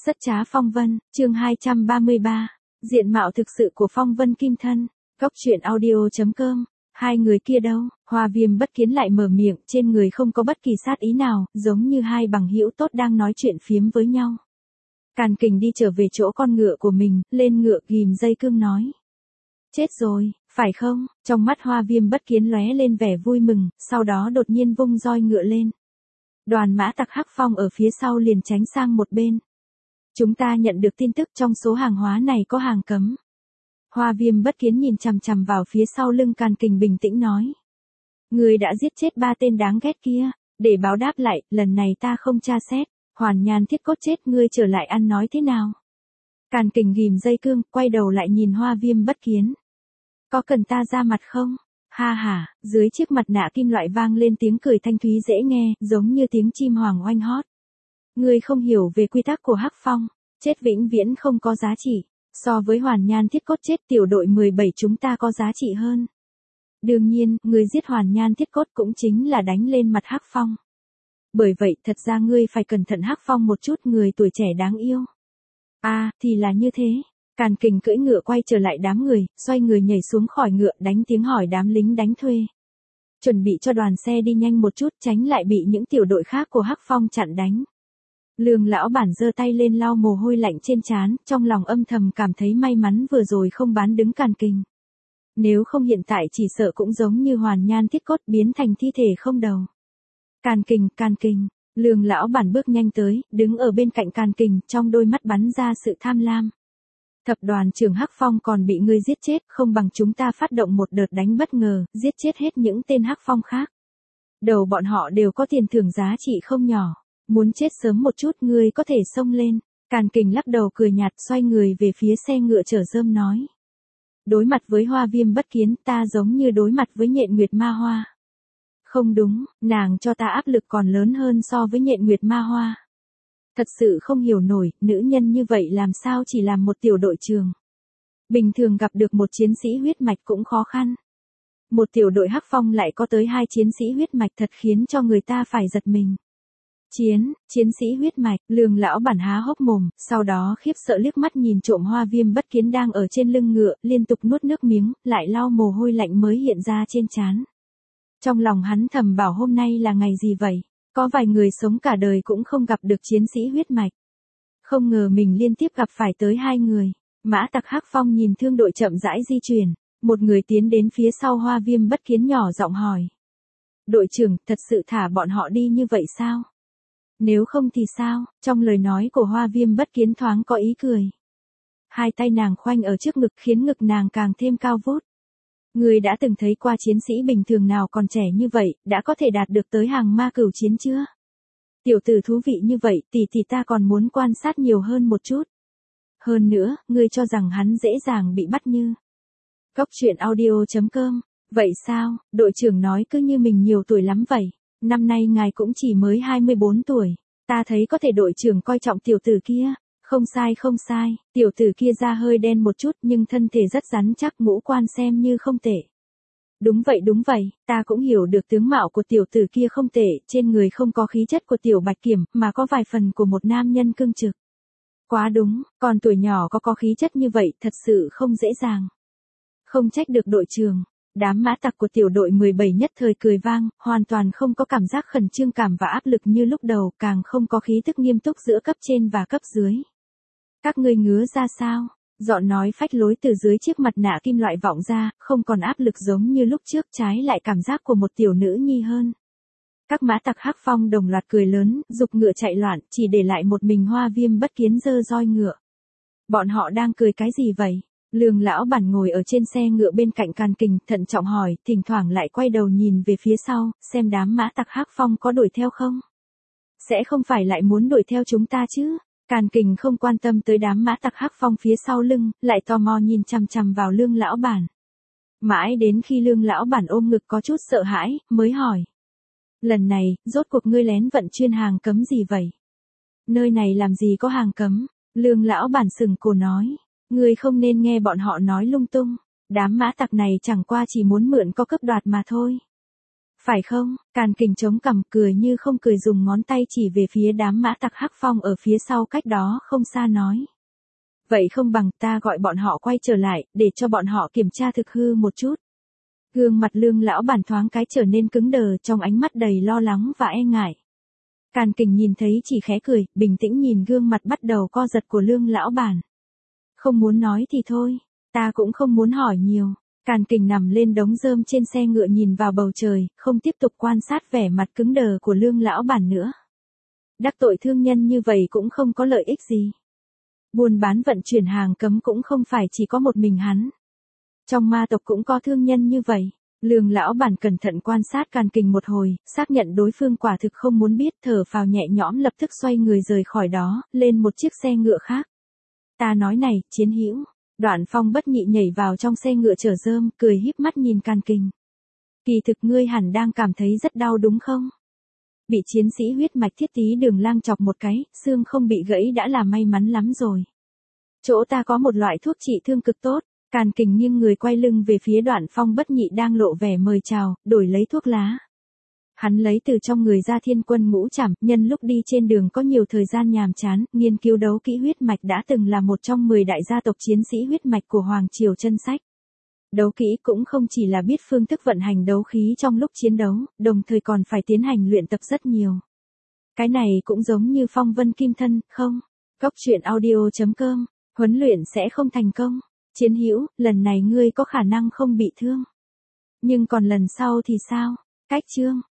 Rất trá phong vân, chương 233. Diện mạo thực sự của phong vân kim thân. Góc truyện audio.com. Hai người kia đâu? Hoa Viêm Bất Kiến lại mở miệng, trên người không có bất kỳ sát ý nào, giống như hai bằng hữu tốt đang nói chuyện phiếm với nhau. Càn Kình đi trở về chỗ con ngựa của mình, lên ngựa ghim dây cương nói. Chết rồi, phải không? Trong mắt Hoa Viêm Bất Kiến lóe lên vẻ vui mừng, sau đó đột nhiên vung roi ngựa lên. Đoàn mã tặc Hắc Phong ở phía sau liền tránh sang một bên. Chúng ta nhận được tin tức trong số hàng hóa này có hàng cấm. Hoa Viêm Bất Kiến nhìn chằm chằm vào phía sau lưng Càn Kình bình tĩnh nói. Người đã giết chết 3 tên đáng ghét kia, để báo đáp lại, lần này ta không tra xét, Hoàn Nhan Thiết Cốt chết ngươi trở lại ăn nói thế nào. Càn Kình ghim dây cương, quay đầu lại nhìn Hoa Viêm Bất Kiến. Có cần ta ra mặt không? Ha ha, dưới chiếc mặt nạ kim loại vang lên tiếng cười thanh thúy dễ nghe, giống như tiếng chim hoàng oanh hót. Ngươi không hiểu về quy tắc của Hắc Phong, chết vĩnh viễn không có giá trị, so với Hoàn Nhan Thiết Cốt chết tiểu đội 17 chúng ta có giá trị hơn. Đương nhiên, ngươi giết Hoàn Nhan Thiết Cốt cũng chính là đánh lên mặt Hắc Phong. Bởi vậy thật ra ngươi phải cẩn thận Hắc Phong một chút, người tuổi trẻ đáng yêu. Thì là như thế. Càn Kình cưỡi ngựa quay trở lại đám người, xoay người nhảy xuống khỏi ngựa đánh tiếng hỏi đám lính đánh thuê. Chuẩn bị cho đoàn xe đi nhanh một chút tránh lại bị những tiểu đội khác của Hắc Phong chặn đánh. Lương lão bản giơ tay lên lau mồ hôi lạnh trên trán, trong lòng âm thầm cảm thấy may mắn vừa rồi không bán đứng Càn Kình. Nếu không hiện tại chỉ sợ cũng giống như Hoàn Nhan Thiết Cốt biến thành thi thể không đầu. Càn Kình, Lương lão bản bước nhanh tới, đứng ở bên cạnh Càn Kình, trong đôi mắt bắn ra sự tham lam. Thập đoàn trưởng Hắc Phong còn bị ngươi giết chết, không bằng chúng ta phát động một đợt đánh bất ngờ, giết chết hết những tên Hắc Phong khác. Đầu bọn họ đều có tiền thưởng giá trị không nhỏ. Muốn chết sớm một chút ngươi có thể xông lên. Càn Kình lắc đầu cười nhạt xoay người về phía xe ngựa chở rơm nói. Đối mặt với Hoa Viêm Bất Kiến ta giống như đối mặt với Nhện Nguyệt Ma Hoa. Không đúng, nàng cho ta áp lực còn lớn hơn so với Nhện Nguyệt Ma Hoa. Thật sự không hiểu nổi, nữ nhân như vậy làm sao chỉ làm một tiểu đội trưởng. Bình thường gặp được một chiến sĩ huyết mạch cũng khó khăn. Một tiểu đội Hắc Phong lại có tới 2 chiến sĩ huyết mạch thật khiến cho người ta phải giật mình. Chiến sĩ huyết mạch, Lương lão bản há hốc mồm, sau đó khiếp sợ liếc mắt nhìn trộm Hoa Viêm Bất Kiến đang ở trên lưng ngựa, liên tục nuốt nước miếng, lại lau mồ hôi lạnh mới hiện ra trên trán. Trong lòng hắn thầm bảo hôm nay là ngày gì vậy, có vài người sống cả đời cũng không gặp được chiến sĩ huyết mạch. Không ngờ mình liên tiếp gặp phải tới 2 người. Mã tặc Hắc Phong nhìn thương đội chậm rãi di chuyển, một người tiến đến phía sau Hoa Viêm Bất Kiến nhỏ giọng hỏi. Đội trưởng, thật sự thả bọn họ đi như vậy sao? Nếu không thì sao? Trong lời nói của Hoa Viêm Bất Kiến thoáng có ý cười. Hai tay nàng khoanh ở trước ngực khiến ngực nàng càng thêm cao vút. Người đã từng thấy qua chiến sĩ bình thường nào còn trẻ như vậy, đã có thể đạt được tới hàng ma cửu chiến chưa? Tiểu tử thú vị như vậy, tỷ ta còn muốn quan sát nhiều hơn một chút. Hơn nữa, ngươi cho rằng hắn dễ dàng bị bắt như. Góc truyện audio.com. Vậy sao, đội trưởng nói cứ như mình nhiều tuổi lắm vậy. Năm nay ngài cũng chỉ mới 24 tuổi. Ta thấy có thể đội trưởng coi trọng tiểu tử kia. Không sai, tiểu tử kia da hơi đen một chút nhưng thân thể rất rắn chắc, ngũ quan xem như không tệ. Đúng vậy, ta cũng hiểu được tướng mạo của tiểu tử kia không tệ, trên người không có khí chất của tiểu Bạch Kiểm, mà có vài phần của một nam nhân cương trực. Quá đúng, còn tuổi nhỏ có khí chất như vậy thật sự không dễ dàng. Không trách được đội trưởng. Đám mã tặc của tiểu đội 17 nhất thời cười vang, hoàn toàn không có cảm giác khẩn trương cảm và áp lực như lúc đầu, càng không có khí tức nghiêm túc giữa cấp trên và cấp dưới. Các ngươi ngứa ra sao? Giọng nói phách lối từ dưới chiếc mặt nạ kim loại vọng ra, không còn áp lực giống như lúc trước, trái lại cảm giác của một tiểu nữ nhi hơn. Các mã tặc Hắc Phong đồng loạt cười lớn, giục ngựa chạy loạn, chỉ để lại một mình Hoa Viêm Bất Kiến giơ roi ngựa. Bọn họ đang cười cái gì vậy? Lương lão bản ngồi ở trên xe ngựa bên cạnh Càn Kình, thận trọng hỏi, thỉnh thoảng lại quay đầu nhìn về phía sau, xem đám mã tặc Hắc Phong có đuổi theo không? Sẽ không phải lại muốn đuổi theo chúng ta chứ? Càn Kình không quan tâm tới đám mã tặc Hắc Phong phía sau lưng, lại tò mò nhìn chằm chằm vào Lương lão bản. Mãi đến khi Lương lão bản ôm ngực có chút sợ hãi, mới hỏi. Lần này, rốt cuộc ngươi lén vận chuyên hàng cấm gì vậy? Nơi này làm gì có hàng cấm? Lương lão bản sừng cổ nói. Ngươi không nên nghe bọn họ nói lung tung. Đám mã tặc này chẳng qua chỉ muốn mượn có cướp đoạt mà thôi. Phải không? Càn Kình chống cằm cười như không cười, dùng ngón tay chỉ về phía đám mã tặc Hắc Phong ở phía sau cách đó không xa nói. Vậy không bằng ta gọi bọn họ quay trở lại, để cho bọn họ kiểm tra thực hư một chút. Gương mặt Lương lão bản thoáng cái trở nên cứng đờ, trong ánh mắt đầy lo lắng và e ngại. Càn Kình nhìn thấy chỉ khẽ cười, bình tĩnh nhìn gương mặt bắt đầu co giật của Lương lão bản. Không muốn nói thì thôi, ta cũng không muốn hỏi nhiều. Càn Kình nằm lên đống rơm trên xe ngựa nhìn vào bầu trời, không tiếp tục quan sát vẻ mặt cứng đờ của Lương lão bản nữa. Đắc tội thương nhân như vậy cũng không có lợi ích gì. Buôn bán vận chuyển hàng cấm cũng không phải chỉ có một mình hắn. Trong ma tộc cũng có thương nhân như vậy. Lương lão bản cẩn thận quan sát Càn Kình một hồi, xác nhận đối phương quả thực không muốn biết, thở phào nhẹ nhõm lập tức xoay người rời khỏi đó, lên một chiếc xe ngựa khác. Ta nói này, chiến hữu. Đoạn Phong bất nhị nhảy vào trong xe ngựa chở rơm, cười híp mắt nhìn Càn Kình. Kỳ thực ngươi hẳn đang cảm thấy rất đau đúng không? Bị chiến sĩ huyết mạch Thiết Tý Đường Lang chọc một cái, xương không bị gãy đã là may mắn lắm rồi. Chỗ ta có một loại thuốc trị thương cực tốt. Càn Kình nghiêng người quay lưng về phía Đoạn Phong bất nhị đang lộ vẻ mời chào, đổi lấy thuốc lá. Hắn lấy từ trong người ra Thiên Quân Ngũ Trảm, nhân lúc đi trên đường có nhiều thời gian nhàm chán, nghiên cứu đấu kỹ huyết mạch, đã từng là một trong 10 đại gia tộc chiến sĩ huyết mạch của Hoàng Triều Chân Sách. Đấu kỹ cũng không chỉ là biết phương thức vận hành đấu khí trong lúc chiến đấu, đồng thời còn phải tiến hành luyện tập rất nhiều. Cái này cũng giống như phong vân kim thân, không? Góc truyện audio.com, huấn luyện sẽ không thành công. Chiến hữu, lần này ngươi có khả năng không bị thương. Nhưng còn lần sau thì sao? Cách chương